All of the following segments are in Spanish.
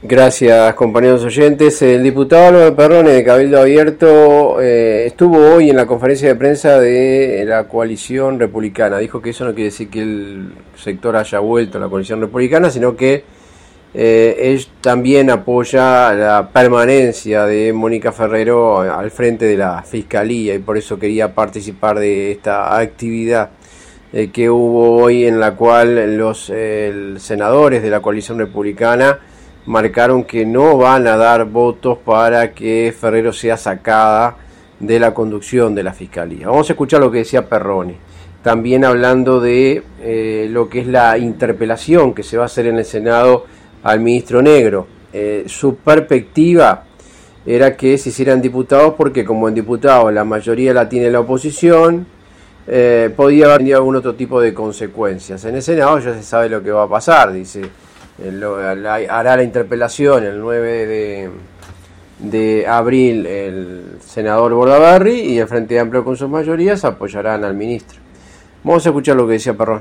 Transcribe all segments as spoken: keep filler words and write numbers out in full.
Gracias, compañeros oyentes. El diputado Álvaro Perrone de Cabildo Abierto eh, estuvo hoy en la conferencia de prensa de la coalición republicana. Dijo que eso no quiere decir que el sector haya vuelto a la coalición republicana, sino que eh, él también apoya la permanencia de Mónica Ferrero al frente de la Fiscalía y por eso quería participar de esta actividad eh, que hubo hoy, en la cual los eh, senadores de la coalición republicana marcaron que no van a dar votos para que Ferrero sea sacada de la conducción de la Fiscalía. Vamos a escuchar lo que decía Perrone, también hablando de eh, lo que es la interpelación que se va a hacer en el Senado al ministro Negro. Eh, su perspectiva era que se hicieran diputados porque como en diputados la mayoría la tiene la oposición, eh, podía haber tenido algún otro tipo de consecuencias. En el Senado ya se sabe lo que va a pasar, dice. Hará la interpelación el nueve de, de abril el senador Bordaberry y el Frente Amplio con sus mayorías apoyarán al ministro. Vamos a escuchar lo que decía Perrone.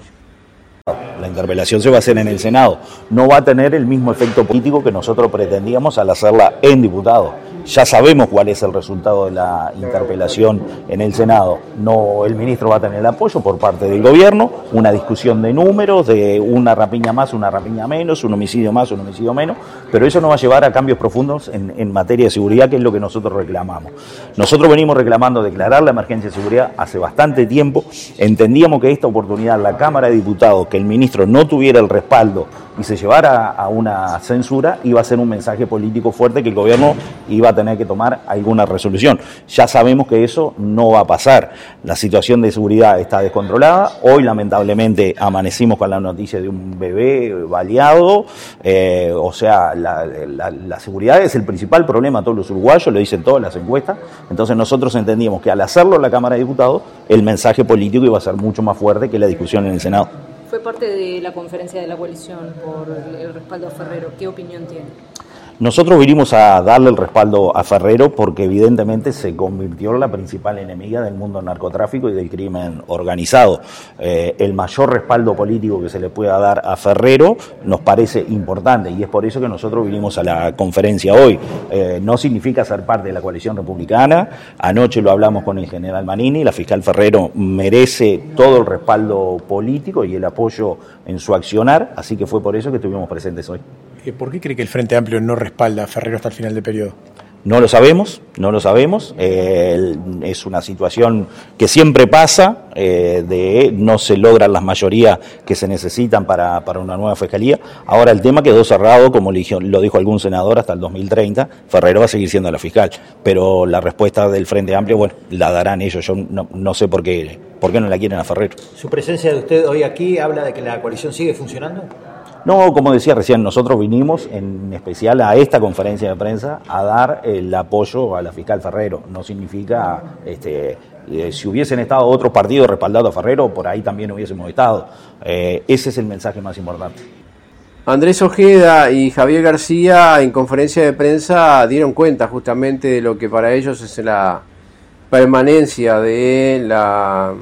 La interpelación se va a hacer en el Senado. No va a tener el mismo efecto político que nosotros pretendíamos al hacerla en diputados. Ya sabemos cuál es el resultado de la interpelación en el Senado. No, el ministro va a tener el apoyo por parte del gobierno, una discusión de números, de una rapiña más, una rapiña menos, un homicidio más, un homicidio menos, pero eso nos va a llevar a cambios profundos en, en materia de seguridad, que es lo que nosotros reclamamos. Nosotros venimos reclamando declarar la emergencia de seguridad hace bastante tiempo. Entendíamos que esta oportunidad, la Cámara de Diputados, que el ministro no tuviera el respaldo y se llevara a una censura, iba a ser un mensaje político fuerte que el gobierno iba a tener que tomar alguna resolución. Ya sabemos que eso no va a pasar. La situación de seguridad está descontrolada. Hoy, lamentablemente, amanecimos con la noticia de un bebé baleado. Eh, o sea, la, la, la seguridad es el principal problema de todos los uruguayos, lo dicen todas las encuestas. Entonces nosotros entendíamos que al hacerlo en la Cámara de Diputados, el mensaje político iba a ser mucho más fuerte que la discusión en el Senado. Fue parte de la conferencia de la coalición por el respaldo a Ferrero. ¿Qué opinión tiene? Nosotros vinimos a darle el respaldo a Ferrero porque evidentemente se convirtió en la principal enemiga del mundo del narcotráfico y del crimen organizado. Eh, el mayor respaldo político que se le pueda dar a Ferrero nos parece importante y es por eso que nosotros vinimos a la conferencia hoy. Eh, no significa ser parte de la coalición republicana. Anoche lo hablamos con el general Manini, la fiscal Ferrero merece todo el respaldo político y el apoyo en su accionar, así que fue por eso que estuvimos presentes hoy. ¿Por qué cree que el Frente Amplio no respalda a Ferrero hasta el final del periodo? No lo sabemos, no lo sabemos. Eh, es una situación que siempre pasa, eh, de no se logran las mayorías que se necesitan para, para una nueva fiscalía. Ahora el tema quedó cerrado, como lo dijo, lo dijo algún senador, hasta el dos mil treinta. Ferrero va a seguir siendo la fiscal, pero la respuesta del Frente Amplio, bueno, la darán ellos. Yo no, no sé por qué, por qué no la quieren a Ferrero. ¿Su presencia de usted hoy aquí habla de que la coalición sigue funcionando? No, como decía recién, nosotros vinimos en especial a esta conferencia de prensa a dar el apoyo a la fiscal Ferrero. No significa, este, eh, si hubiesen estado otros partidos respaldando a Ferrero, por ahí también hubiésemos estado. Eh, ese es el mensaje más importante. Andrés Ojeda y Javier García en conferencia de prensa dieron cuenta justamente de lo que para ellos es la permanencia de la...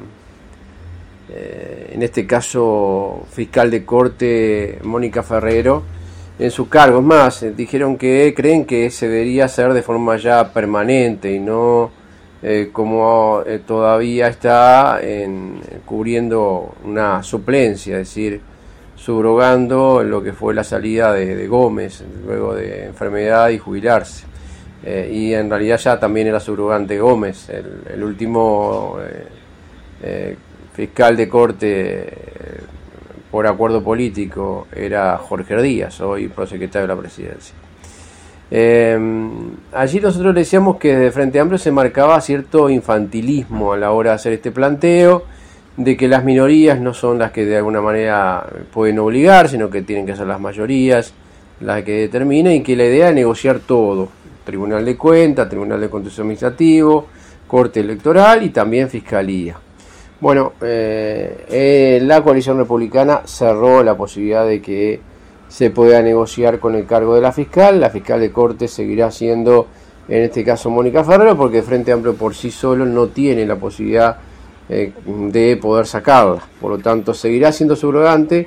en este caso fiscal de corte Mónica Ferrero en su cargo. Es más, dijeron que creen que se debería hacer de forma ya permanente y no eh, como eh, todavía está en, cubriendo una suplencia, es decir, subrogando lo que fue la salida de, de Gómez luego de enfermedad y jubilarse. Eh, y en realidad ya también era subrogante Gómez, el, el último eh, eh, fiscal de corte eh, por acuerdo político era Jorge Díaz, hoy prosecretario de la presidencia. Eh, allí nosotros decíamos que desde Frente Amplio se marcaba cierto infantilismo a la hora de hacer este planteo, de que las minorías no son las que de alguna manera pueden obligar, sino que tienen que ser las mayorías las que determinen, y que la idea es negociar todo, Tribunal de Cuentas, Tribunal de Contencioso Administrativo, Corte Electoral y también Fiscalía. Bueno, eh, eh, la coalición republicana cerró la posibilidad de que se pueda negociar con el cargo de la fiscal. La fiscal de corte seguirá siendo, en este caso, Mónica Ferrero, porque el Frente Amplio por sí solo no tiene la posibilidad eh, de poder sacarla. Por lo tanto, seguirá siendo subrogante,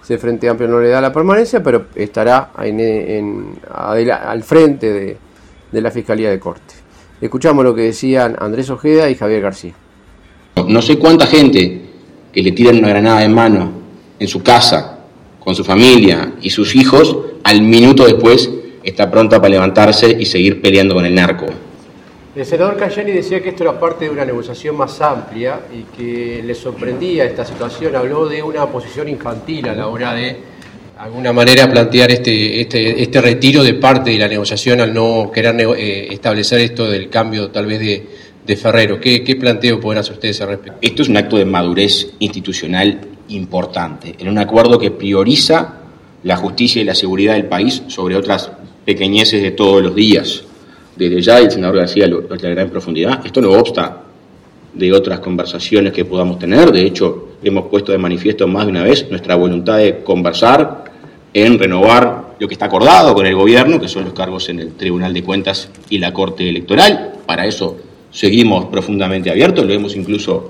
si el Frente Amplio no le da la permanencia, pero estará en, en, adela, al frente de, de la Fiscalía de Corte. Escuchamos lo que decían Andrés Ojeda y Javier García. No sé cuánta gente que le tiran una granada en mano en su casa, con su familia y sus hijos, al minuto después está pronta para levantarse y seguir peleando con el narco. El senador Cayani decía que esto era parte de una negociación más amplia y que le sorprendía esta situación. Habló de una posición infantil a la hora de, de alguna manera, plantear este, este, este retiro de parte de la negociación al no querer eh, establecer esto del cambio tal vez de, de Ferrero. ¿Qué, qué planteo pueden hacer ustedes al respecto? Esto es un acto de madurez institucional importante, en un acuerdo que prioriza la justicia y la seguridad del país sobre otras pequeñeces de todos los días. Desde ya el senador García lo aclarará en profundidad. Esto no obsta de otras conversaciones que podamos tener. De hecho, hemos puesto de manifiesto más de una vez nuestra voluntad de conversar en renovar lo que está acordado con el gobierno, que son los cargos en el Tribunal de Cuentas y la Corte Electoral. Para eso seguimos profundamente abiertos, lo hemos incluso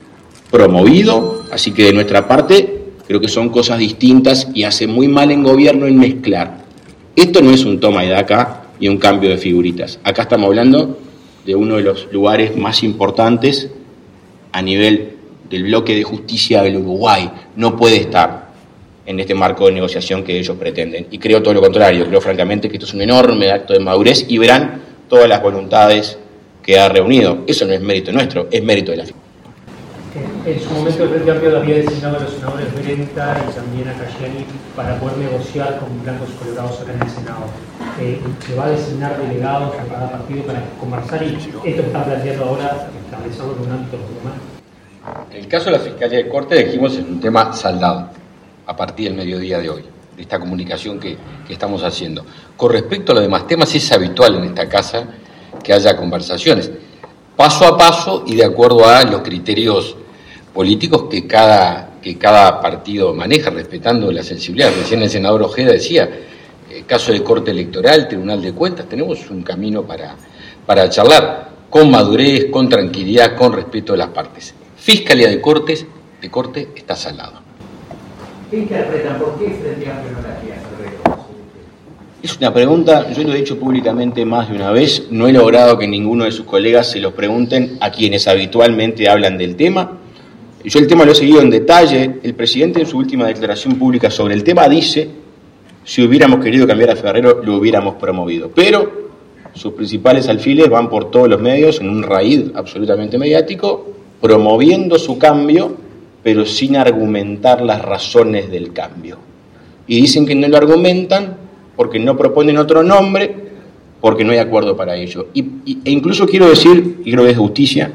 promovido, así que de nuestra parte creo que son cosas distintas y hace muy mal en gobierno en mezclar. Esto no es un toma y daca y un cambio de figuritas. Acá estamos hablando de uno de los lugares más importantes a nivel del bloque de justicia del Uruguay. No puede estar en este marco de negociación que ellos pretenden. Y creo todo lo contrario, creo francamente que esto es un enorme acto de madurez y verán todas las voluntades que ha reunido. Eso no es mérito nuestro, es mérito de la fiscalía. En su momento el Frente Amplio había designado a los senadores Brenta y también a Cayani para poder negociar con blancos colorados acá en el Senado. Eh, ¿Se va a designar delegados a cada partido para conversar y esto que están planteando ahora establecerlo en un ámbito formal? El caso de la Fiscalía de Corte, dijimos, es un tema saldado a partir del mediodía de hoy, de esta comunicación que, que estamos haciendo. Con respecto a los demás temas, es habitual en esta casa que haya conversaciones, paso a paso y de acuerdo a los criterios políticos que cada, que cada partido maneja, respetando la sensibilidad. Recién el senador Ojeda decía, eh, caso de Corte Electoral, Tribunal de Cuentas, tenemos un camino para, para charlar con madurez, con tranquilidad, con respeto de las partes. Fiscalía de Cortes, de Corte está saldado. ¿Qué interpretan? ¿Por qué Frente Amplio no la quiere? Es una pregunta, yo lo he dicho públicamente más de una vez, no he logrado que ninguno de sus colegas se lo pregunten a quienes habitualmente hablan del tema. Yo el tema lo he seguido en detalle. El presidente en su última declaración pública sobre el tema dice, si hubiéramos querido cambiar a Ferrero, lo hubiéramos promovido. Pero sus principales alfiles van por todos los medios en un raíz absolutamente mediático, promoviendo su cambio, pero sin argumentar las razones del cambio. Y dicen que no lo argumentan porque no proponen otro nombre, porque no hay acuerdo para ello. Y, y, e incluso quiero decir, y creo que es justicia,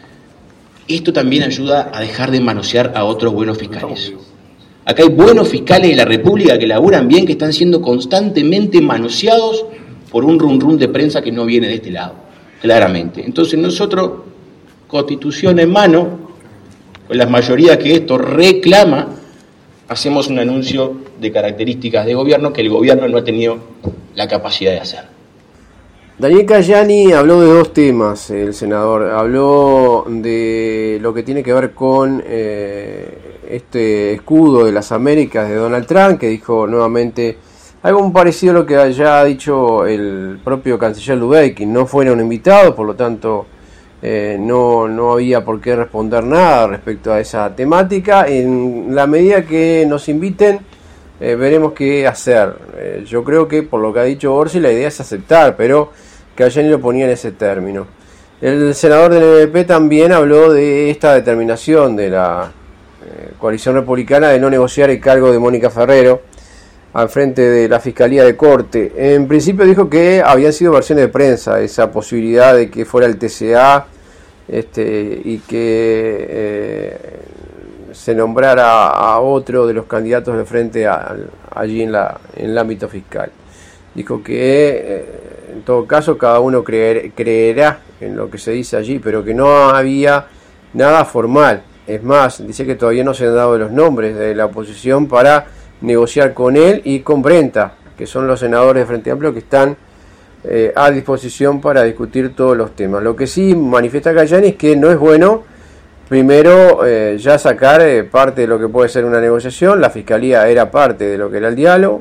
esto también ayuda a dejar de manosear a otros buenos fiscales. Acá hay buenos fiscales de la República que laburan bien, que están siendo constantemente manoseados por un rum rum de prensa que no viene de este lado, claramente. Entonces nosotros, Constitución en mano, con las mayorías que esto reclama, hacemos un anuncio de características de gobierno que el gobierno no ha tenido la capacidad de hacer. Daniel Cayani habló de dos temas, el senador. Habló de lo que tiene que ver con eh, este escudo de las Américas de Donald Trump, que dijo nuevamente algo muy parecido a lo que ya ha dicho el propio canciller Lubecki. No fueron invitados, por lo tanto eh, no, no había por qué responder nada respecto a esa temática. En la medida que nos inviten, eh, veremos qué hacer. Eh, yo creo que por lo que ha dicho Orsi, la idea es aceptar, pero Cayani lo ponía en ese término. El senador del M V P también habló de esta determinación de la eh, coalición republicana de no negociar el cargo de Mónica Ferrero al frente de la Fiscalía de Corte. En principio dijo que habían sido versiones de prensa esa posibilidad de que fuera el T C A este, y que eh, se nombrara a otro de los candidatos de frente a, a, allí en, la, en el ámbito fiscal. Dijo que eh, en todo caso cada uno creer, creerá en lo que se dice allí, pero que no había nada formal. Es más, dice que todavía no se han dado los nombres de la oposición para negociar con él y con Brenta, que son los senadores de Frente Amplio que están eh, a disposición para discutir todos los temas. Lo que sí manifiesta Cayani es que no es bueno primero eh, ya sacar eh, parte de lo que puede ser una negociación, la Fiscalía era parte de lo que era el diálogo,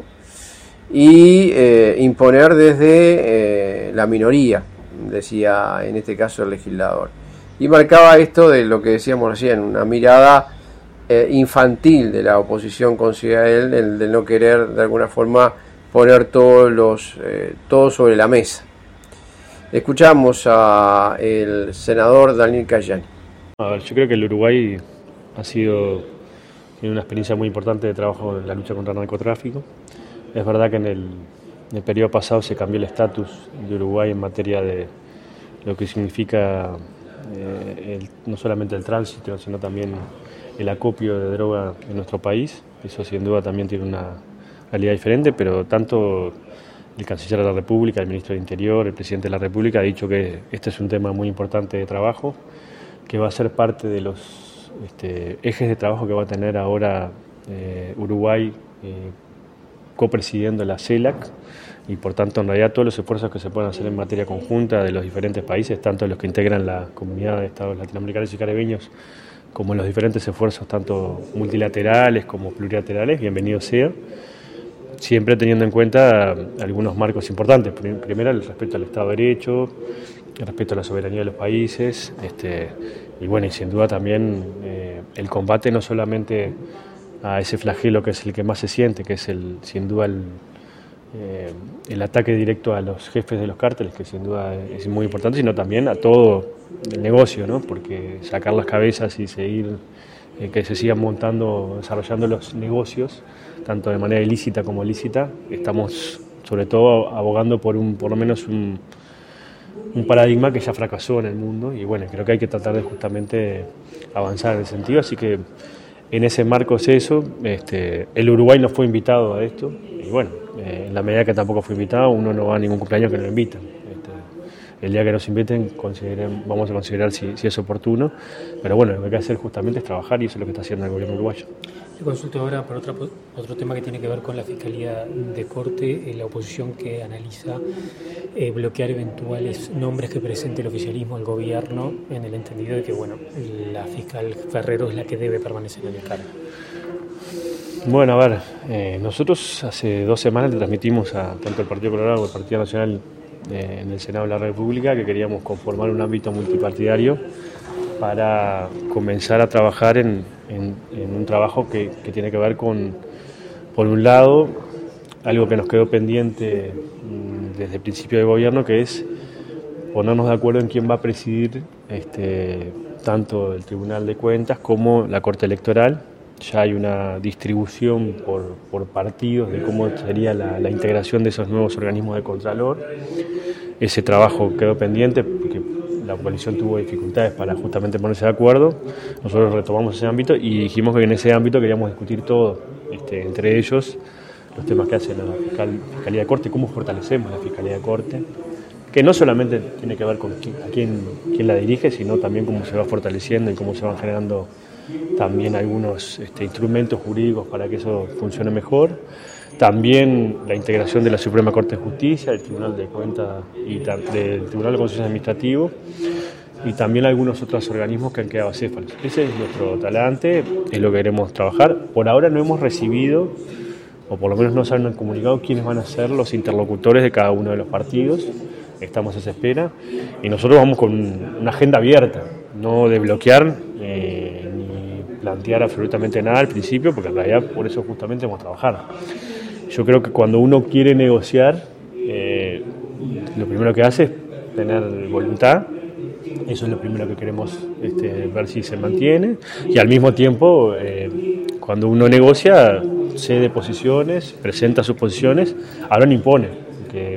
y eh, imponer desde eh, la minoría, decía en este caso el legislador. Y marcaba esto de lo que decíamos recién, una mirada eh, infantil de la oposición, considera él, el de no querer de alguna forma poner todos los eh, todo sobre la mesa. Escuchamos a el senador Daniel Cayani. A ver, yo creo que el Uruguay ha sido tiene una experiencia muy importante de trabajo en la lucha contra el narcotráfico. Es verdad que en el, en el periodo pasado se cambió el estatus de Uruguay en materia de lo que significa eh, el, no solamente el tránsito, sino también el acopio de droga en nuestro país. Eso sin duda también tiene una realidad diferente, pero tanto el canciller de la República, el ministro del Interior, el presidente de la República ha dicho que este es un tema muy importante de trabajo, que va a ser parte de los este, ejes de trabajo que va a tener ahora eh, Uruguay eh, copresidiendo la CELAC, y por tanto en realidad todos los esfuerzos que se puedan hacer en materia conjunta de los diferentes países, tanto los que integran la comunidad de estados latinoamericanos y caribeños, como los diferentes esfuerzos tanto multilaterales como plurilaterales, bienvenido sea, siempre teniendo en cuenta algunos marcos importantes. Primero, el respeto al Estado de Derecho, el respeto a la soberanía de los países, este, y bueno, y sin duda también eh, el combate no solamente a ese flagelo que es el que más se siente, que es el, sin duda el, eh, el ataque directo a los jefes de los cárteles, que sin duda es muy importante, sino también a todo el negocio, ¿no? Porque sacar las cabezas y seguir, eh, que se sigan montando, desarrollando los negocios, tanto de manera ilícita como lícita, estamos sobre todo abogando por un, por lo menos un, un paradigma que ya fracasó en el mundo, y bueno, creo que hay que tratar de justamente avanzar en ese sentido, así que en ese marco es eso. Este, el Uruguay no fue invitado a esto, y bueno, eh, en la medida que tampoco fue invitado, uno no va a ningún cumpleaños que no lo invitan. Este, el día que nos inviten consideren, vamos a considerar si, si es oportuno, pero bueno, lo que hay que hacer justamente es trabajar, y eso es lo que está haciendo el gobierno uruguayo. Le consulto ahora por otra, otro tema que tiene que ver con la Fiscalía de Corte, eh, la oposición que analiza eh, bloquear eventuales nombres que presente el oficialismo al gobierno, en el entendido de que bueno, la fiscal Ferrero es la que debe permanecer en el cargo. Bueno, a ver, eh, nosotros hace dos semanas le transmitimos a tanto el Partido Colorado como el Partido Nacional eh, en el Senado de la República que queríamos conformar un ámbito multipartidario para comenzar a trabajar en, en, en un trabajo que, que tiene que ver con, por un lado, algo que nos quedó pendiente desde el principio del gobierno, que es ponernos de acuerdo en quién va a presidir este, tanto el Tribunal de Cuentas como la Corte Electoral. Ya hay una distribución por, por partidos de cómo sería la, la integración de esos nuevos organismos de Contralor. Ese trabajo quedó pendiente porque la coalición tuvo dificultades para justamente ponerse de acuerdo. Nosotros retomamos ese ámbito y dijimos que en ese ámbito queríamos discutir todo, este, entre ellos los temas que hace la fiscal, Fiscalía de Corte, cómo fortalecemos la Fiscalía de Corte, que no solamente tiene que ver con quién, a quién, quién la dirige, sino también cómo se va fortaleciendo y cómo se van generando también algunos este, instrumentos jurídicos para que eso funcione mejor. También la integración de la Suprema Corte de Justicia, del Tribunal de Cuentas y del Tribunal de Conciencia Administrativo, y también algunos otros organismos que han quedado acéfalos. Ese es nuestro talante, es lo que queremos trabajar. Por ahora no hemos recibido, o por lo menos no se han comunicado quiénes van a ser los interlocutores de cada uno de los partidos. Estamos a esa espera y nosotros vamos con una agenda abierta, no de bloquear eh, ni plantear absolutamente nada al principio, porque en realidad por eso justamente vamos a trabajar. Yo creo que cuando uno quiere negociar, eh, lo primero que hace es tener voluntad. Eso es lo primero que queremos este, ver si se mantiene, y al mismo tiempo eh, cuando uno negocia cede posiciones, presenta sus posiciones, ahora no impone. Porque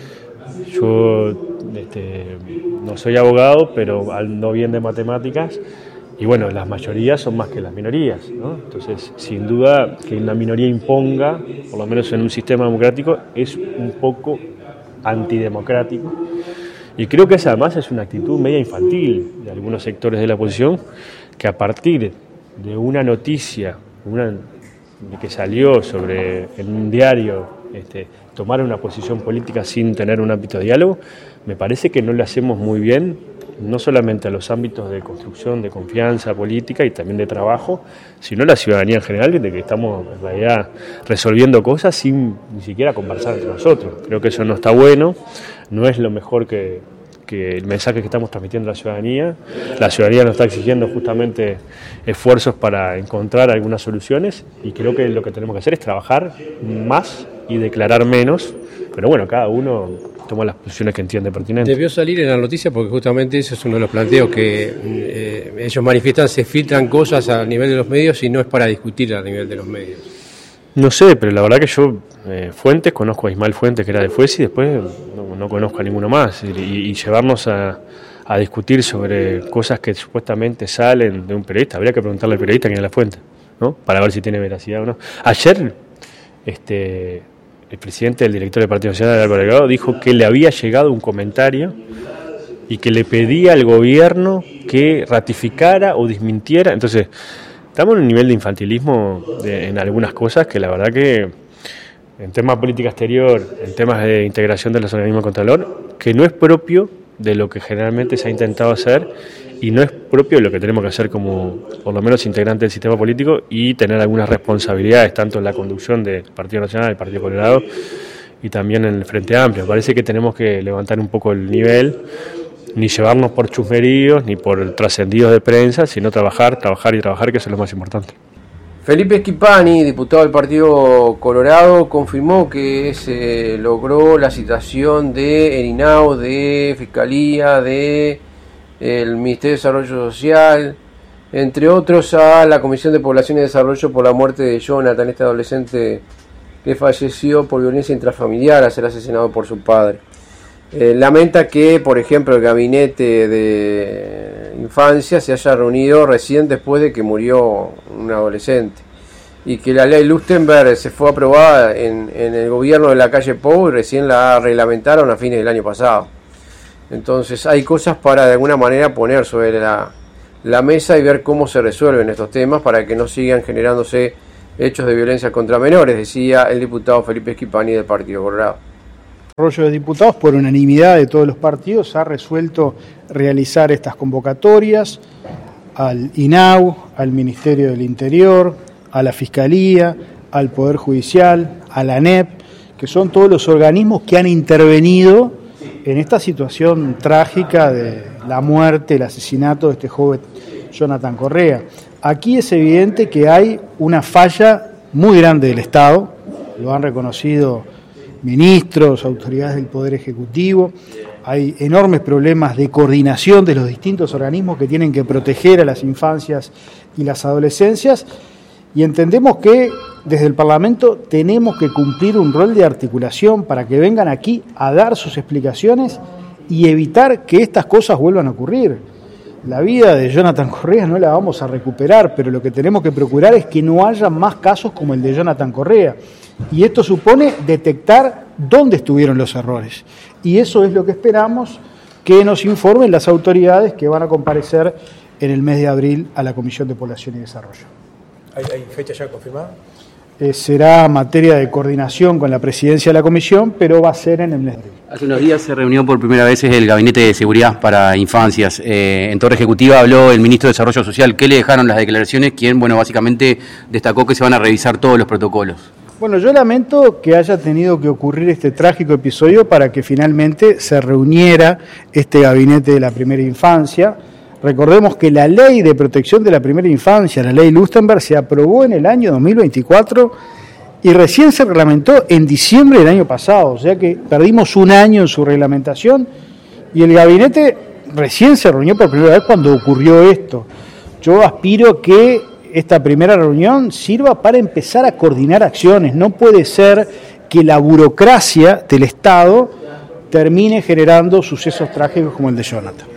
yo este, no soy abogado, pero no bien de matemáticas, y bueno, las mayorías son más que las minorías, ¿no? Entonces, sin duda que una minoría imponga, por lo menos en un sistema democrático, es un poco antidemocrático. Y creo que esa además es una actitud media infantil de algunos sectores de la oposición, que a partir de una noticia una, que salió sobre en un diario, este, tomar una posición política sin tener un ámbito de diálogo, me parece que no le hacemos muy bien no solamente a los ámbitos de construcción, de confianza política y también de trabajo, sino a la ciudadanía en general, de que estamos en realidad resolviendo cosas sin ni siquiera conversar entre nosotros. Creo que eso no está bueno, no es lo mejor que, que el mensaje que estamos transmitiendo a la ciudadanía. La ciudadanía nos está exigiendo justamente esfuerzos para encontrar algunas soluciones y creo que lo que tenemos que hacer es trabajar más y declarar menos, pero bueno, cada uno toma las posiciones que entiende pertinentes. Debió salir en la noticia porque justamente ese es uno de los planteos que eh, ellos manifiestan, se filtran cosas a nivel de los medios y no es para discutir a nivel de los medios. No sé, pero la verdad que yo, eh, Fuentes, conozco a Ismael Fuentes, que era de Fuesi, y después no, no conozco a ninguno más. Y, y llevarnos a, a discutir sobre cosas que supuestamente salen de un periodista, habría que preguntarle al periodista quién es la fuente, ¿no? Para ver si tiene veracidad o no. Ayer, este, el presidente del directorio del Partido Nacional, Álvaro Delgado, dijo que le había llegado un comentario y que le pedía al gobierno que ratificara o desmintiera. Entonces, estamos en un nivel de infantilismo de, en algunas cosas que la verdad que en temas de política exterior, en temas de integración de los organismos de contralor, que no es propio de lo que generalmente se ha intentado hacer y no es propio de lo que tenemos que hacer como, por lo menos, integrantes del sistema político y tener algunas responsabilidades, tanto en la conducción del Partido Nacional, del Partido Colorado y también en el Frente Amplio. Parece que tenemos que levantar un poco el nivel, ni llevarnos por chusmeríos, ni por trascendidos de prensa, sino trabajar, trabajar y trabajar, que eso es lo más importante. Felipe Schipani, diputado del Partido Colorado, confirmó que se logró la citación de ENINAO, de Fiscalía, de el Ministerio de Desarrollo Social, entre otros, a la Comisión de Población y Desarrollo por la muerte de Jonathan, este adolescente que falleció por violencia intrafamiliar al ser asesinado por su padre. Eh, lamenta que, por ejemplo, el gabinete de infancia se haya reunido recién después de que murió un adolescente y que la ley Lustenberg se fue aprobada en, en el gobierno de la calle Pou y recién la reglamentaron a fines del año pasado. Entonces hay cosas para de alguna manera poner sobre la, la mesa y ver cómo se resuelven estos temas para que no sigan generándose hechos de violencia contra menores, decía el diputado Felipe Schipani del Partido Colorado. El desarrollo de diputados, por unanimidad de todos los partidos, ha resuelto realizar estas convocatorias al INAU, al Ministerio del Interior, a la Fiscalía, al Poder Judicial, a la ANEP, que son todos los organismos que han intervenido en esta situación trágica de la muerte, el asesinato de este joven Jonathan Correa. Aquí es evidente que hay una falla muy grande del Estado, lo han reconocido ministros, autoridades del Poder Ejecutivo, hay enormes problemas de coordinación de los distintos organismos que tienen que proteger a las infancias y las adolescencias, y entendemos que desde el Parlamento tenemos que cumplir un rol de articulación para que vengan aquí a dar sus explicaciones y evitar que estas cosas vuelvan a ocurrir. La vida de Jonathan Correa no la vamos a recuperar, pero lo que tenemos que procurar es que no haya más casos como el de Jonathan Correa. Y esto supone detectar dónde estuvieron los errores. Y eso es lo que esperamos que nos informen las autoridades que van a comparecer en el mes de abril a la Comisión de Población y Desarrollo. ¿Hay, hay fecha ya confirmada? Eh, será materia de coordinación con la presidencia de la comisión, pero va a ser en el mes de abril. Hace unos días se reunió por primera vez el Gabinete de Seguridad para Infancias. Eh, en Torre Ejecutiva habló el Ministro de Desarrollo Social. ¿Qué le dejaron las declaraciones? Quien, bueno, básicamente destacó que se van a revisar todos los protocolos. Bueno, yo lamento que haya tenido que ocurrir este trágico episodio para que finalmente se reuniera este Gabinete de la Primera Infancia. Recordemos que la Ley de Protección de la Primera Infancia, la Ley Lustenberg, se aprobó en el año dos mil veinticuatro y recién se reglamentó en diciembre del año pasado, o sea que perdimos un año en su reglamentación y el gabinete recién se reunió por primera vez cuando ocurrió esto. Yo aspiro que esta primera reunión sirva para empezar a coordinar acciones. No puede ser que la burocracia del Estado termine generando sucesos trágicos como el de Jonathan.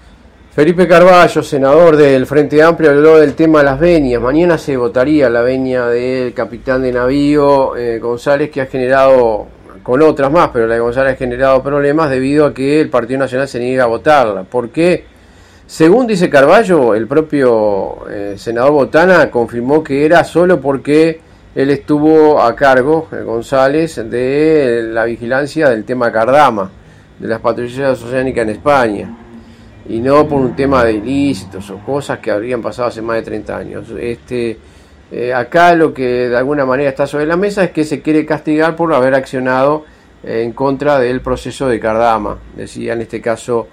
Felipe Carballo, senador del Frente Amplio, habló del tema de las venias. Mañana se votaría la venia del capitán de navío eh, González, que ha generado, con otras más, pero la de González ha generado problemas debido a que el Partido Nacional se niega a votarla. ¿Por qué? Según dice Carballo, el propio eh, senador Botana confirmó que era solo porque él estuvo a cargo, eh, González, de la vigilancia del tema Cardama, de las patrullas oceánicas en España. y no por un tema de ilícitos o cosas que habrían pasado hace más de treinta años. Este, eh, acá lo que de alguna manera está sobre la mesa es que se quiere castigar por haber accionado eh, en contra del proceso de Cardama, decía en este caso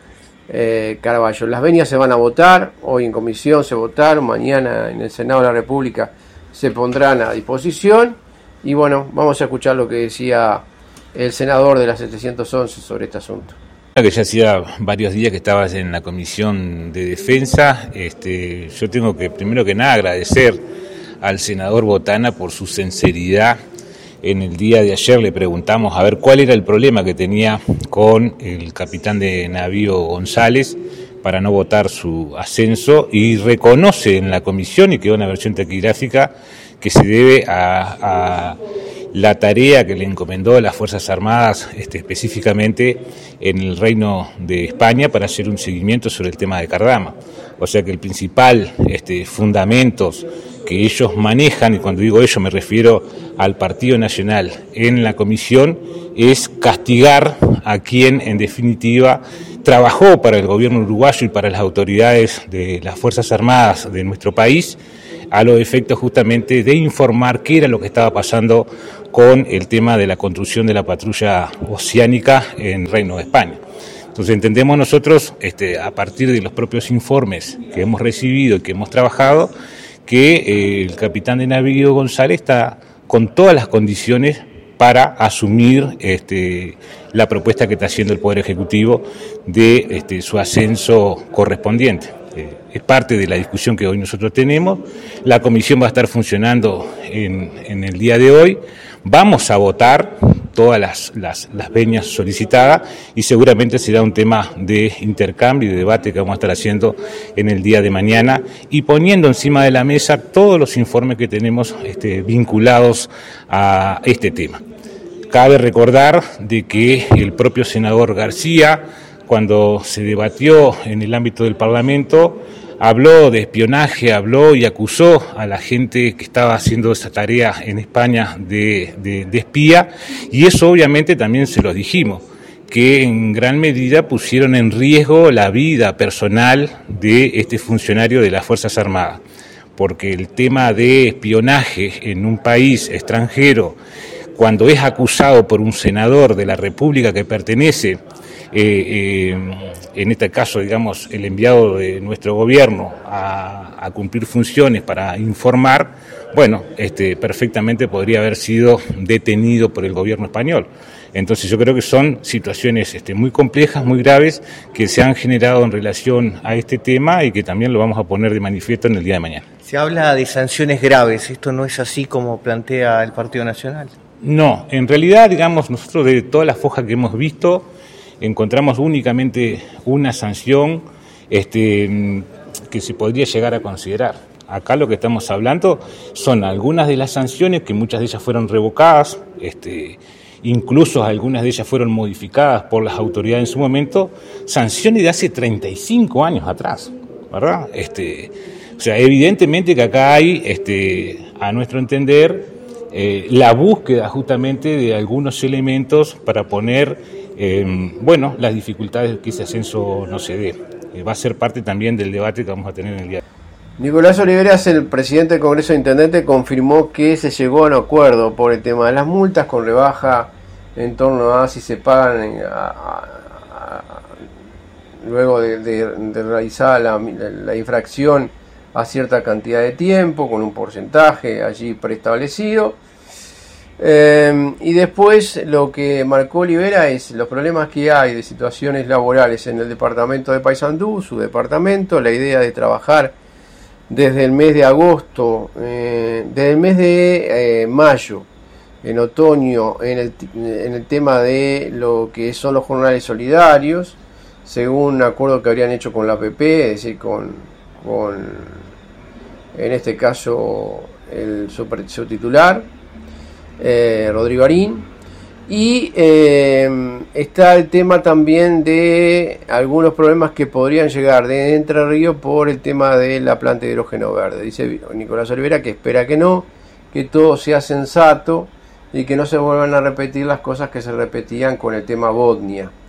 eh, Carballo. Las venias se van a votar, hoy en comisión se votaron, mañana en el Senado de la República se pondrán a disposición, y bueno, vamos a escuchar lo que decía el senador de la setecientos once sobre este asunto. Que ya hacía varios días que estabas en la Comisión de Defensa. Este, yo tengo que, primero que nada, agradecer al senador Botana por su sinceridad. En el día de ayer le preguntamos a ver cuál era el problema que tenía con el capitán de navío González para no votar su ascenso, y reconoce en la comisión, y quedó una versión taquigráfica, que se debe a, a la tarea que le encomendó a las Fuerzas Armadas, este, específicamente en el Reino de España, para hacer un seguimiento sobre el tema de Cardama. O sea que el principal este, fundamentos que ellos manejan, y cuando digo ellos me refiero al Partido Nacional en la comisión, es castigar a quien en definitiva trabajó para el gobierno uruguayo y para las autoridades de las Fuerzas Armadas de nuestro país, a los efectos justamente de informar qué era lo que estaba pasando con el tema de la construcción de la patrulla oceánica en Reino de España. Entonces entendemos nosotros, este, a partir de los propios informes que hemos recibido y que hemos trabajado, que eh, el capitán de navío González está con todas las condiciones para asumir este, la propuesta que está haciendo el Poder Ejecutivo de este, su ascenso correspondiente. Eh, es parte de la discusión que hoy nosotros tenemos. La comisión va a estar funcionando en, en el día de hoy. Vamos a votar todas las, las, las venias solicitadas, y seguramente será un tema de intercambio y de debate que vamos a estar haciendo en el día de mañana, y poniendo encima de la mesa todos los informes que tenemos este, vinculados a este tema. Cabe recordar de que el propio senador García, cuando se debatió en el ámbito del Parlamento, habló de espionaje, habló y acusó a la gente que estaba haciendo esa tarea en España de, de, de espía, y eso obviamente también se lo dijimos, que en gran medida pusieron en riesgo la vida personal de este funcionario de las Fuerzas Armadas, porque el tema de espionaje en un país extranjero, cuando es acusado por un senador de la República que pertenece, Eh, eh, en este caso, digamos, el enviado de nuestro gobierno a, a cumplir funciones para informar, bueno, este, perfectamente podría haber sido detenido por el gobierno español. Entonces yo creo que son situaciones este, muy complejas, muy graves, que se han generado en relación a este tema, y que también lo vamos a poner de manifiesto en el día de mañana. Se habla de sanciones graves, ¿esto no es así como plantea el Partido Nacional? No, en realidad, digamos, nosotros de todas las fojas que hemos visto, encontramos únicamente una sanción este, que se podría llegar a considerar. Acá lo que estamos hablando son algunas de las sanciones, que muchas de ellas fueron revocadas, este, incluso algunas de ellas fueron modificadas por las autoridades en su momento, sanciones de hace treinta y cinco años atrás, ¿verdad? Este, o sea, evidentemente que acá hay, este, a nuestro entender, eh, la búsqueda justamente de algunos elementos para poner Eh, bueno, las dificultades de que ese ascenso no se dé. Eh, va a ser parte también del debate que vamos a tener en el día. Nicolás Oliveras, el presidente del Congreso de Intendentes, confirmó que se llegó a un acuerdo por el tema de las multas, con rebaja en torno a si se pagan en, a, a, a, luego de, de, de realizar la, la infracción a cierta cantidad de tiempo, con un porcentaje allí preestablecido. Eh, y después lo que marcó Olivera es los problemas que hay de situaciones laborales en el departamento de Paysandú, su departamento, la idea de trabajar desde el mes de agosto, eh, desde el mes de eh, mayo, en otoño, en el, en el tema de lo que son los jornales solidarios, según un acuerdo que habrían hecho con la A P P, es decir, con, con en este caso el subtitular, Eh, Rodrigo Arín, y eh, está el tema también de algunos problemas que podrían llegar de Entre Ríos por el tema de la planta de hidrógeno verde. Dice Nicolás Olivera que espera que no, que todo sea sensato y que no se vuelvan a repetir las cosas que se repetían con el tema Botnia.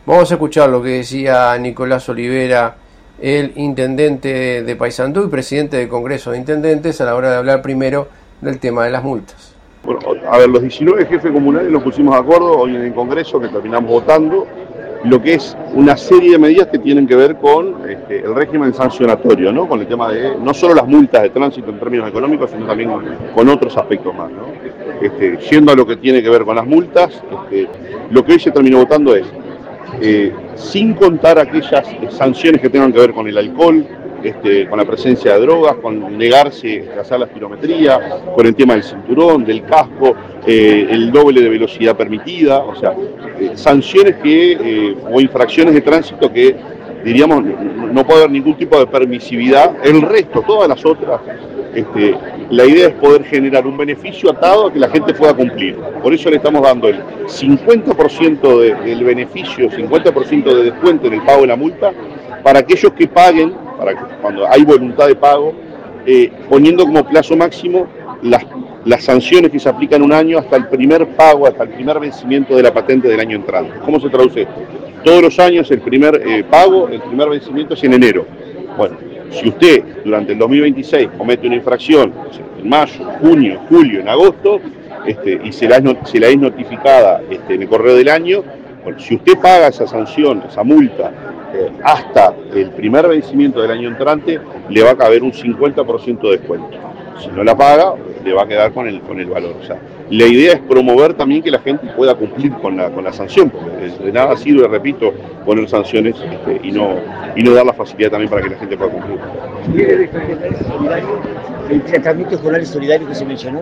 Vamos a escuchar lo que decía Nicolás Olivera, el intendente de Paysandú y presidente del Congreso de Intendentes, a la hora de hablar primero del tema de las multas. Bueno, a ver, los diecinueve jefes comunales nos pusimos de acuerdo hoy en el Congreso, que terminamos votando, lo que es una serie de medidas que tienen que ver con este, el régimen sancionatorio, ¿no? Con el tema de no solo las multas de tránsito en términos económicos, sino también con otros aspectos más, ¿no? Este, yendo a lo que tiene que ver con las multas, este, lo que hoy se terminó votando es, eh, sin contar aquellas sanciones que tengan que ver con el alcohol, este, con la presencia de drogas, con negarse a hacer la espirometría, con el tema del cinturón, del casco, eh, el doble de velocidad permitida, o sea, eh, sanciones que, eh, o infracciones de tránsito que, diríamos, no, no puede haber ningún tipo de permisividad. El resto, todas las otras, este, la idea es poder generar un beneficio atado a que la gente pueda cumplir. Por eso le estamos dando el cincuenta por ciento de, del beneficio, cincuenta por ciento de descuento en el pago de la multa, para aquellos que paguen, para que cuando hay voluntad de pago, eh, poniendo como plazo máximo las, las sanciones que se aplican un año hasta el primer pago, hasta el primer vencimiento de la patente del año entrante. ¿Cómo se traduce esto? Todos los años el primer eh, pago, el primer vencimiento es en enero. Bueno, si usted durante el dos mil veintiséis comete una infracción en mayo, junio, julio, en agosto, este, y se la, es, se la es notificada este, en el correo del año, bueno, si usted paga esa sanción, esa multa, eh, hasta el primer vencimiento del año entrante, le va a caber un cincuenta por ciento de descuento. Si no la paga, le va a quedar con el, con el valor. O sea, la idea es promover también que la gente pueda cumplir con la, con la sanción, porque de nada sirve, repito, poner sanciones este, y, no, y no dar la facilidad también para que la gente pueda cumplir. ¿El tratamiento escolar solidario que se mencionó?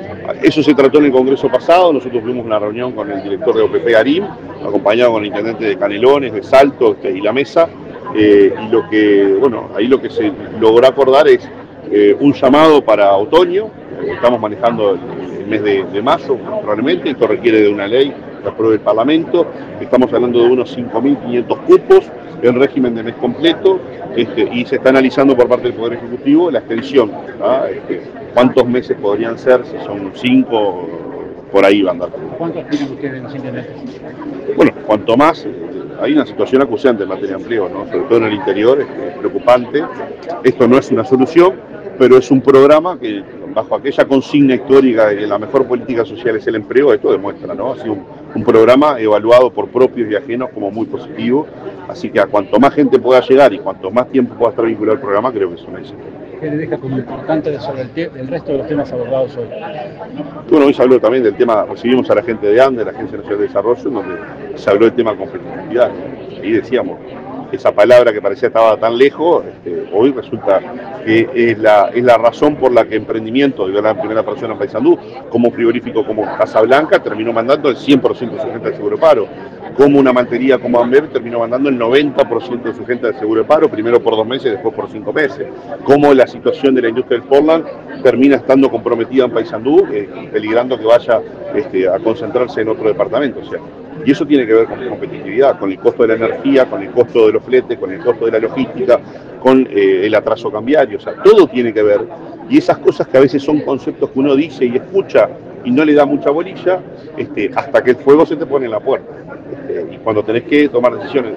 Eso se trató en el Congreso pasado. Nosotros tuvimos una reunión con el director de O P P Garim, acompañado con el intendente de Canelones, de Salto este, y La Mesa, eh, y lo que, bueno, ahí lo que se logró acordar es eh, un llamado para otoño. Estamos manejando el, el mes de, de mayo, probablemente. Esto requiere de una ley que apruebe el Parlamento. Estamos hablando de unos cinco mil quinientos cupos en régimen de mes completo, este, y se está analizando por parte del Poder Ejecutivo la extensión, ¿ah? este, cuántos meses podrían ser, si son cinco, por ahí van a andar. ¿Cuántos tienen ustedes los intendentes? Bueno, cuanto más, hay una situación acuciante en materia de empleo, ¿no? Sobre todo en el interior, es, es preocupante. Esto no es una solución, pero es un programa que, bajo aquella consigna histórica de que la mejor política social es el empleo, esto demuestra, ¿no? Ha sido un, un programa evaluado por propios y ajenos como muy positivo, así que a cuanto más gente pueda llegar y cuanto más tiempo pueda estar vinculado al programa, creo que es un éxito. ¿Qué le deja como importante sobre el, te el resto de los temas abordados hoy? Bueno, hoy se habló también del tema, recibimos a la gente de ANDE, la Agencia Nacional de Desarrollo, en donde se habló del tema de competitividad, ¿no? Y decíamos, esa palabra que parecía estaba tan lejos, este, hoy resulta que es la, es la razón por la que emprendimiento, de la primera persona en Paysandú, como frigorífico como Casablanca, terminó mandando el cien por ciento de su gente al seguro de paro. Como una mantería como Amber terminó mandando el noventa por ciento de su gente al seguro de paro, primero por dos meses, después por cinco meses. Como la situación de la industria del Portland termina estando comprometida en Paysandú, eh, y peligrando que vaya este, a concentrarse en otro departamento. O sea, y eso tiene que ver con competitividad, con el costo de la energía, con el costo de los fletes, con el costo de la logística, con eh, el atraso cambiario. O sea, todo tiene que ver. Y esas cosas que a veces son conceptos que uno dice y escucha y no le da mucha bolilla, este, hasta que el fuego se te pone en la puerta. Este, y cuando tenés que tomar decisiones.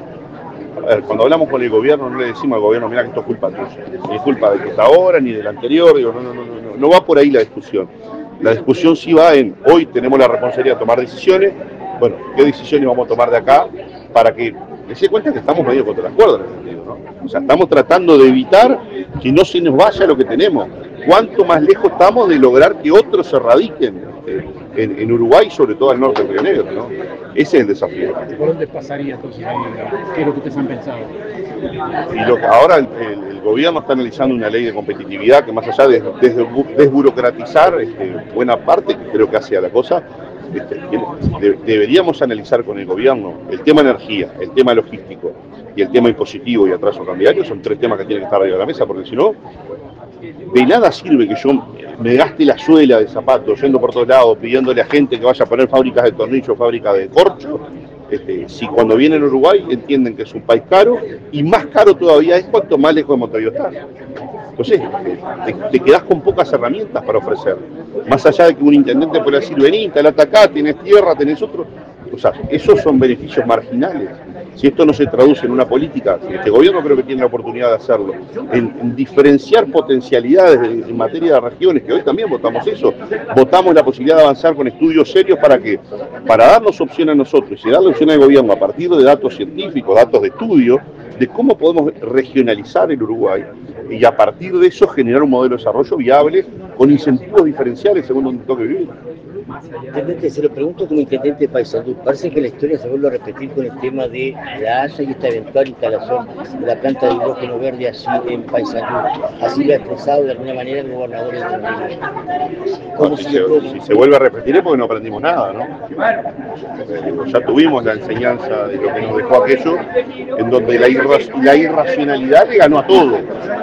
A ver, cuando hablamos con el gobierno, no le decimos al gobierno, mira que esto es culpa tuya, ni es culpa de que está ahora, ni del anterior, digo, no, no, no, no, no va por ahí la discusión. La discusión sí va en, hoy tenemos la responsabilidad de tomar decisiones, bueno, ¿qué decisiones vamos a tomar de acá para que se dé cuenta que estamos medio contra las cuerdas en ese sentido, ¿no? O sea, estamos tratando de evitar que no se nos vaya lo que tenemos. ¿Cuánto más lejos estamos de lograr que otros se radiquen eh, en, en Uruguay, sobre todo al norte del Río Negro, ¿no? Ese es el desafío. ¿Por dónde pasaría entonces ahí? ¿Qué es lo que ustedes han pensado? Y lo que ahora el, el, el gobierno está analizando una ley de competitividad que, más allá de, de desburocratizar este, buena parte, que creo que hace a la cosa, este, de, deberíamos analizar con el gobierno el tema energía, el tema logístico y el tema impositivo y atraso cambiario. Son tres temas que tienen que estar arriba de la mesa, porque si no, de nada sirve que yo me gaste la suela de zapatos yendo por todos lados pidiéndole a gente que vaya a poner fábricas de tornillos, fábricas de corcho, este, si cuando vienen a Uruguay entienden que es un país caro, y más caro todavía es cuanto más lejos de Montevideo estás. Entonces te, te quedás con pocas herramientas para ofrecer, más allá de que un intendente pueda decir, vení, instalate acá, tenés tierra, tenés otro, O sea, esos son beneficios marginales. Si esto no se traduce en una política, este gobierno creo que tiene la oportunidad de hacerlo, en, en diferenciar potencialidades en, en materia de regiones, que hoy también votamos eso, votamos la posibilidad de avanzar con estudios serios para que, para darnos opción a nosotros y darle opción al gobierno a partir de datos científicos, datos de estudio, de cómo podemos regionalizar el Uruguay y a partir de eso generar un modelo de desarrollo viable con incentivos diferenciales según donde toque vivir. Intendente, se lo pregunto como intendente de Paysandú. Parece que la historia se vuelve a repetir con el tema de la Haya y esta eventual instalación de la planta de hidrógeno verde allí en Paysandú. Así lo ha expresado de alguna manera el gobernador de bueno, si, se, si se vuelve a repetir es porque no aprendimos nada, ¿no? Eh, ya tuvimos la enseñanza de lo que nos dejó aquello, en donde la, irra la irracionalidad le ganó a todo.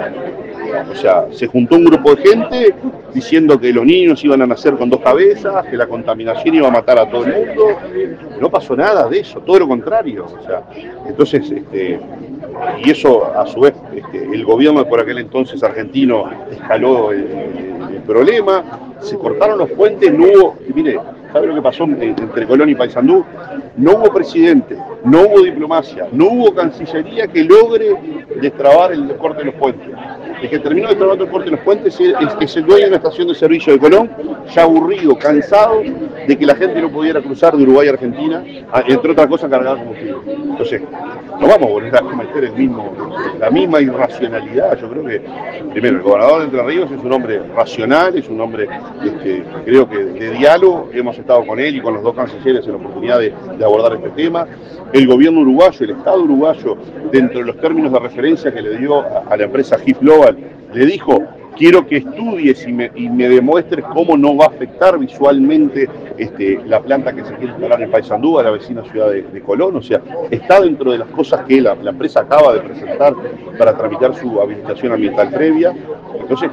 O sea, se juntó un grupo de gente diciendo que los niños iban a nacer con dos cabezas, que la contaminación iba a matar a todo el mundo. No pasó nada de eso, todo lo contrario. O sea, entonces, este, y eso a su vez, este, el gobierno por aquel entonces argentino escaló el, el, el problema, se cortaron los puentes, no hubo, y mire, ¿sabe lo que pasó entre Colón y Paysandú? No hubo presidente, no hubo diplomacia, no hubo cancillería que logre destrabar el corte de los puentes. El que terminó destrabando el corte de los puentes es, es, es el dueño de una estación de servicio de Colón, ya aburrido, cansado de que la gente no pudiera cruzar de Uruguay a Argentina, entre otras cosas cargadas como combustible. Entonces, no vamos a volver a cometer el mismo, la misma irracionalidad. Yo creo que, primero, el gobernador de Entre Ríos es un hombre racional, es un hombre, este, creo que de diálogo. Hemos estado con él y con los dos cancilleres en la oportunidad de, de abordar este tema. El gobierno uruguayo, el Estado uruguayo, dentro de los términos de referencia que le dio a, a la empresa G I F Global, le dijo: quiero que estudies y me, y me demuestres cómo no va a afectar visualmente este, la planta que se quiere instalar en Paysandú, a la vecina ciudad de, de Colón. O sea, está dentro de las cosas que la, la empresa acaba de presentar para tramitar su habilitación ambiental previa. Entonces,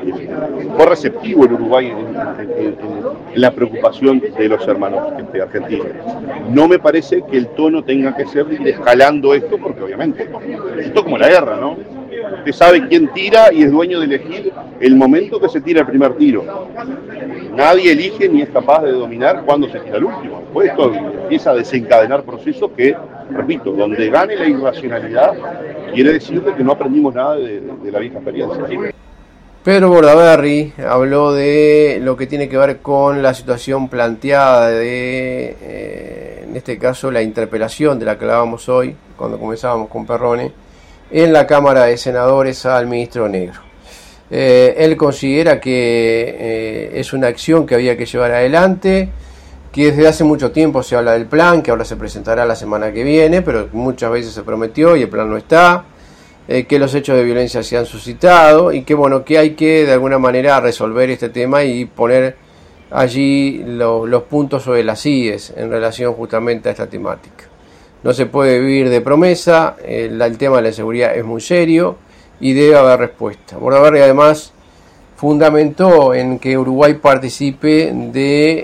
fue receptivo el Uruguay en, en, en, en la preocupación de los hermanos este, argentinos. No me parece que el tono tenga que ser ir escalando esto, porque obviamente, esto es como la guerra, ¿no? Usted sabe quién tira y es dueño de elegir el momento que se tira el primer tiro. Nadie elige ni es capaz de dominar cuándo se tira el último. Después esto empieza a desencadenar procesos que, repito, donde gane la irracionalidad, quiere decir que no aprendimos nada de, de la vieja experiencia. Pedro Bordaberry habló de lo que tiene que ver con la situación planteada de, eh, en este caso, la interpelación de la que hablábamos hoy, cuando comenzábamos con Perrone, en la Cámara de Senadores al ministro Negro. Eh, él considera que eh, es una acción que había que llevar adelante, que desde hace mucho tiempo se habla del plan, que ahora se presentará la semana que viene, pero muchas veces se prometió y el plan no está, eh, que los hechos de violencia se han suscitado y que bueno, que hay que de alguna manera resolver este tema y poner allí lo, los puntos sobre las íes en relación justamente a esta temática. No se puede vivir de promesa, el, el tema de la seguridad es muy serio y debe haber respuesta. Bordaberry además fundamentó en que Uruguay participe del de,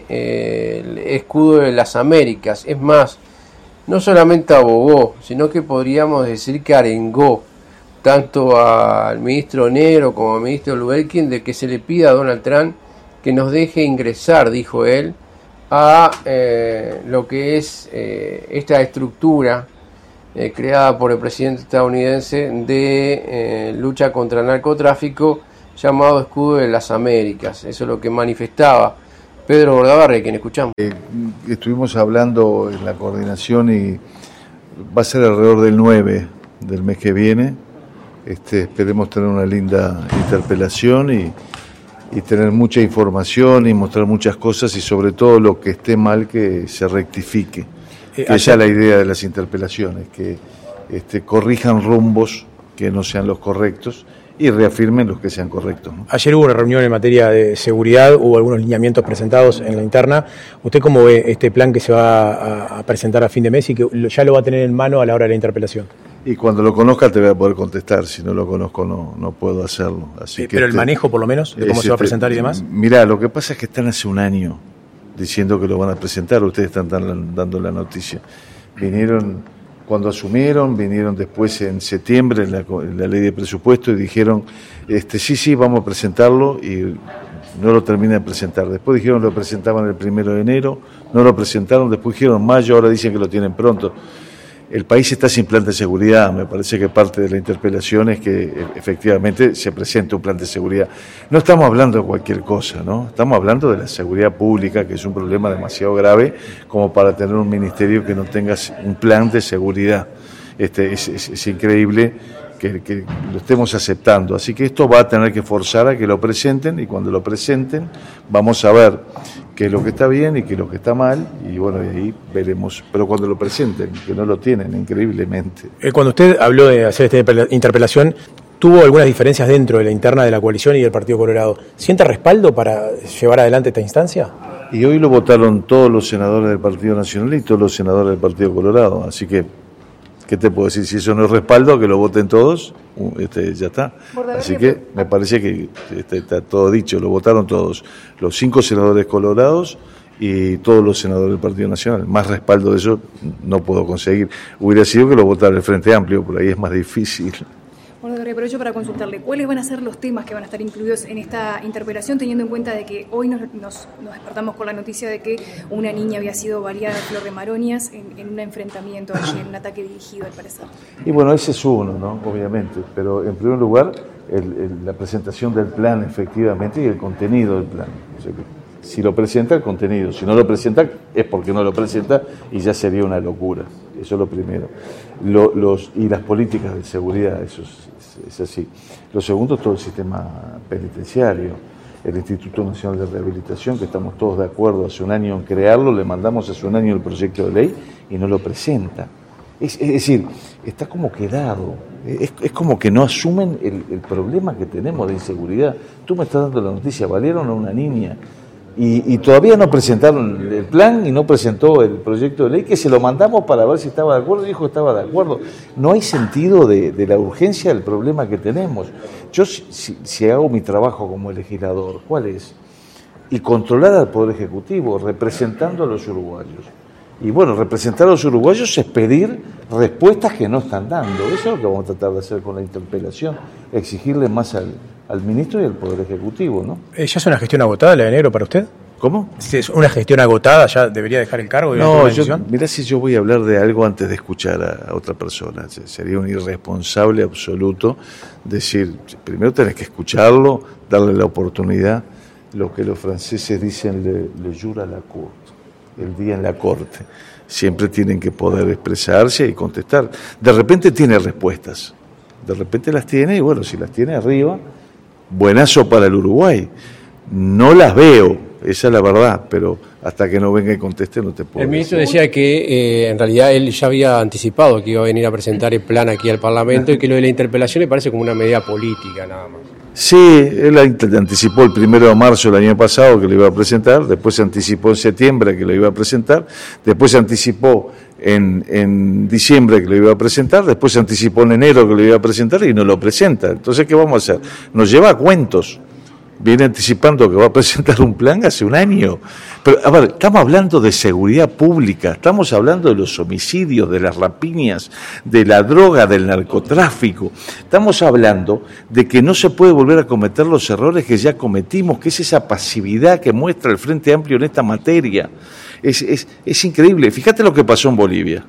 eh, escudo de las Américas. Es más, no solamente abogó, sino que podríamos decir que arengó tanto al ministro Negro como al ministro Lubelkin de que se le pida a Donald Trump que nos deje ingresar, dijo él, a eh, lo que es eh, esta estructura eh, creada por el presidente estadounidense de eh, lucha contra el narcotráfico llamado Escudo de las Américas. Eso es lo que manifestaba Pedro Bordaberry, quien escuchamos. Eh, estuvimos hablando en la coordinación y va a ser alrededor del nueve del mes que viene. Este, esperemos tener una linda interpelación y y tener mucha información y mostrar muchas cosas y sobre todo lo que esté mal que se rectifique. Eh, Esa es la idea de las interpelaciones, que este, corrijan rumbos que no sean los correctos y reafirmen los que sean correctos, ¿no? Ayer hubo una reunión en materia de seguridad, hubo algunos lineamientos presentados en la interna. ¿Usted cómo ve este plan que se va a, a presentar a fin de mes y que ya lo va a tener en mano a la hora de la interpelación? Y cuando lo conozca te voy a poder contestar, si no lo conozco no, no puedo hacerlo. Así eh, que pero el este, manejo por lo menos, de cómo se va a presentar y demás. Mirá, lo que pasa es que están hace un año diciendo que lo van a presentar, ustedes están dando la noticia. Vinieron cuando asumieron, vinieron después en septiembre en la, en la ley de presupuesto y dijeron, este sí, sí, vamos a presentarlo y no lo terminan de presentar. Después dijeron que lo presentaban el primero de enero, no lo presentaron, después dijeron mayo, ahora dicen que lo tienen pronto. El país está sin plan de seguridad, me parece que parte de la interpelación es que efectivamente se presente un plan de seguridad. No estamos hablando de cualquier cosa, ¿no? Estamos hablando de la seguridad pública, que es un problema demasiado grave como para tener un ministerio que no tenga un plan de seguridad. Este, es, es, es increíble que, que lo estemos aceptando, así que esto va a tener que forzar a que lo presenten, y cuando lo presenten vamos a ver qué es lo que está bien y qué es lo que está mal, y bueno, y ahí veremos, pero cuando lo presenten, que no lo tienen, increíblemente. Eh, cuando usted habló de hacer esta interpelación, ¿tuvo algunas diferencias dentro de la interna de la coalición y del Partido Colorado? ¿Siente respaldo para llevar adelante esta instancia? Y hoy lo votaron todos los senadores del Partido Nacional y todos los senadores del Partido Colorado, así que ¿qué te puedo decir? Si eso no es respaldo, que lo voten todos, este, ya está. Así que me parece que este, está todo dicho, lo votaron todos, los cinco senadores colorados y todos los senadores del Partido Nacional. Más respaldo de eso no puedo conseguir. Hubiera sido que lo votara el Frente Amplio, por ahí es más difícil. Bueno, aprovecho para consultarle, ¿cuáles van a ser los temas que van a estar incluidos en esta interpelación, teniendo en cuenta de que hoy nos, nos, nos despertamos con la noticia de que una niña había sido baleada de Flor de Maronias en, en un enfrentamiento allí, en un ataque dirigido al parecer? Y bueno, ese es uno, ¿no? Obviamente, pero en primer lugar, el, el, la presentación del plan efectivamente y el contenido del plan. O sea, que si lo presenta, el contenido; si no lo presenta, es porque no lo presenta y ya sería una locura. Eso es lo primero. Lo, los, y las políticas de seguridad, eso es, es, es así. Lo segundo es todo el sistema penitenciario, el Instituto Nacional de Rehabilitación, que estamos todos de acuerdo hace un año en crearlo, le mandamos hace un año el proyecto de ley y no lo presenta. Es, es decir, está como quedado, es, es como que no asumen el, el problema que tenemos de inseguridad. Tú me estás dando la noticia, valieron a una niña. Y, y todavía no presentaron el plan y no presentó el proyecto de ley, que se lo mandamos para ver si estaba de acuerdo, y dijo que estaba de acuerdo. No hay sentido de, de la urgencia del problema que tenemos. Yo si, si hago mi trabajo como legislador, ¿cuál es? Y controlar al Poder Ejecutivo, representando a los uruguayos. Y bueno, representar a los uruguayos es pedir respuestas que no están dando. Eso es lo que vamos a tratar de hacer con la interpelación, exigirle más al, al ministro y al Poder Ejecutivo, ¿no? ¿Ya es una gestión agotada la de enero para usted? ¿Cómo? Si es una gestión agotada, ¿ya debería dejar el cargo? No, yo, mirá, si yo voy a hablar de algo antes de escuchar a, a otra persona, sería un irresponsable absoluto decir, primero tenés que escucharlo, darle la oportunidad, lo que los franceses dicen le, le jura la cour, el día en la corte. Siempre tienen que poder expresarse y contestar. De repente tiene respuestas, de repente las tiene, y bueno, si las tiene arriba, buenazo para el Uruguay. No las veo, esa es la verdad, pero hasta que no venga y conteste no te puedo El ministro decir. decía que eh, en realidad él ya había anticipado que iba a venir a presentar el plan aquí al Parlamento y que lo de la interpelación le parece como una medida política nada más. Sí, él anticipó el primero de marzo del año pasado que lo iba a presentar, después se anticipó en septiembre que lo iba a presentar, después se anticipó en, en diciembre que lo iba a presentar, después se anticipó en enero que lo iba a presentar y no lo presenta. Entonces, ¿qué vamos a hacer? Nos lleva a cuentos. Viene anticipando que va a presentar un plan hace un año. Pero, a ver, estamos hablando de seguridad pública, estamos hablando de los homicidios, de las rapiñas, de la droga, del narcotráfico. Estamos hablando de que no se puede volver a cometer los errores que ya cometimos, que es esa pasividad que muestra el Frente Amplio en esta materia. Es, es, es increíble. Fíjate lo que pasó en Bolivia.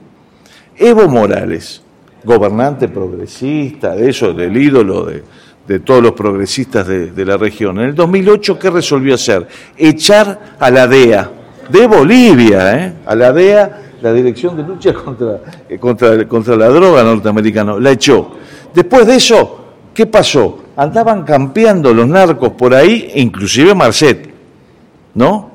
Evo Morales, gobernante progresista, de eso, del ídolo de... de todos los progresistas de, de la región. En el dos mil ocho, ¿qué resolvió hacer? Echar a la D E A, de Bolivia, ¿eh? A la D E A, la Dirección de Lucha contra, contra, contra la Droga norteamericana, la echó. Después de eso, ¿qué pasó? Andaban campeando los narcos por ahí, inclusive Marcet, ¿no?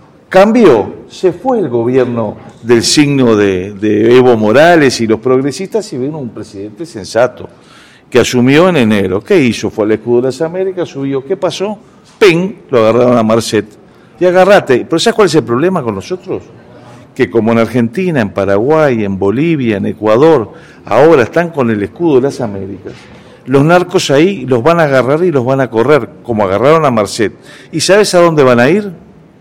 Cambió, se fue el gobierno del signo de, de Evo Morales y los progresistas y vino un presidente sensato, que asumió en enero. ¿Qué hizo? Fue al Escudo de las Américas, subió. ¿Qué pasó? ¡Ping! Lo agarraron a Marcet. Y agarrate. ¿Pero sabes cuál es el problema con nosotros? Que como en Argentina, en Paraguay, en Bolivia, en Ecuador, ahora están con el Escudo de las Américas, los narcos ahí los van a agarrar y los van a correr, como agarraron a Marcet. ¿Y sabes a dónde van a ir?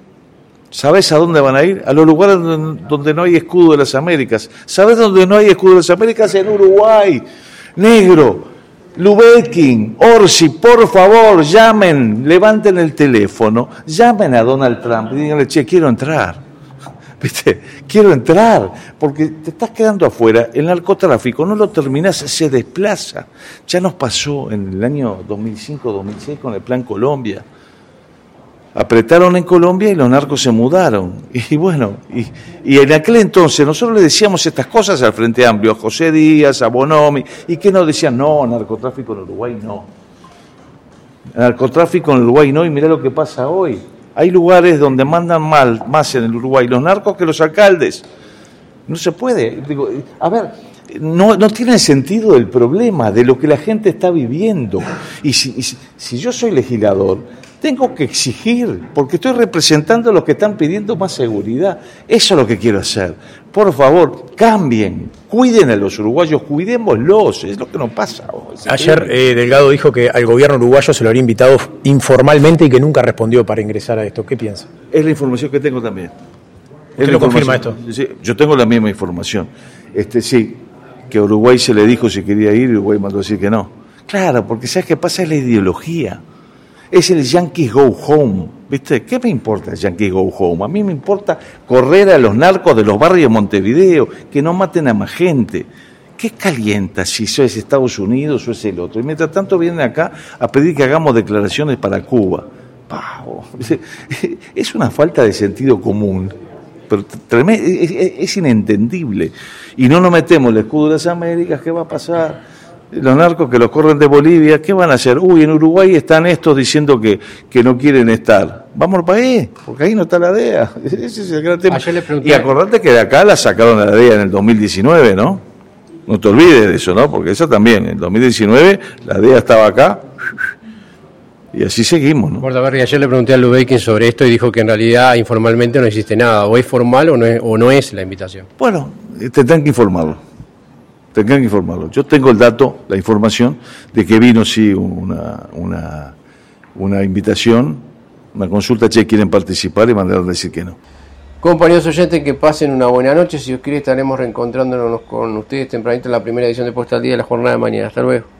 ¿Sabes a dónde van a ir? A los lugares donde, donde no hay Escudo de las Américas. ¿Sabes dónde no hay Escudo de las Américas? En Uruguay. Negro. Lubetkin, Orsi, por favor, llamen, levanten el teléfono, llamen a Donald Trump y díganle, che, quiero entrar. ¿Viste? Quiero entrar, porque te estás quedando afuera. El narcotráfico no lo terminás, se desplaza. Ya nos pasó en el año dos mil cinco dos mil seis con el Plan Colombia. Apretaron en Colombia y los narcos se mudaron. Y bueno, y, y en aquel entonces nosotros le decíamos estas cosas al Frente Amplio, a José Díaz, a Bonomi, y que nos decían, no, narcotráfico en Uruguay no. Narcotráfico en Uruguay no, y mirá lo que pasa hoy. Hay lugares donde mandan mal, más en el Uruguay los narcos que los alcaldes. No se puede. Digo, a ver, no, no tiene sentido el problema de lo que la gente está viviendo. Y si, y si, si yo soy legislador, tengo que exigir, porque estoy representando a los que están pidiendo más seguridad. Eso es lo que quiero hacer. Por favor, cambien, cuiden a los uruguayos, cuidémoslos, es lo que nos pasa hoy. Ayer eh, Delgado dijo que al gobierno uruguayo se lo habría invitado informalmente y que nunca respondió para ingresar a esto. ¿Qué piensa? Es la información que tengo también. ¿Usted lo confirma esto? Sí, yo tengo la misma información. Este sí, que a Uruguay se le dijo si quería ir y Uruguay mandó a decir que no. Claro, porque ¿sabes qué pasa? Es la ideología. Es el Yankees Go Home, ¿viste? ¿Qué me importa el Yankees Go Home? A mí me importa correr a los narcos de los barrios de Montevideo, que no maten a más gente. ¿Qué calienta si eso es Estados Unidos o es el otro? Y mientras tanto vienen acá a pedir que hagamos declaraciones para Cuba. Pau, es una falta de sentido común, pero tremendo, es, es inentendible. Y no nos metemos el escudo de las Américas, ¿qué va a pasar? Los narcos que los corren de Bolivia, ¿qué van a hacer? Uy, en Uruguay están estos diciendo que, que no quieren estar. Vamos al país, porque ahí no está la D E A. Ese es el gran tema. Y acordate que de acá la sacaron a la D E A en el dos mil diecinueve, ¿no? No te olvides de eso, ¿no? Porque eso también, en el dos mil diecinueve la D E A estaba acá y así seguimos, ¿no? Bordaberry, ayer le pregunté a Lubetkin sobre esto y dijo que en realidad informalmente no existe nada, o es formal o no es, o no es la invitación. Bueno, tendrán que informarlo. Tendrán que informarlo. Yo tengo el dato, la información, de que vino sí una, una, una invitación, una consulta, che, quieren participar y mandaron a decir que no. Compañeros oyentes, que pasen una buena noche. Si os quiere, estaremos reencontrándonos con ustedes tempranito en la primera edición de Puesta al Día de la jornada de mañana. Hasta luego.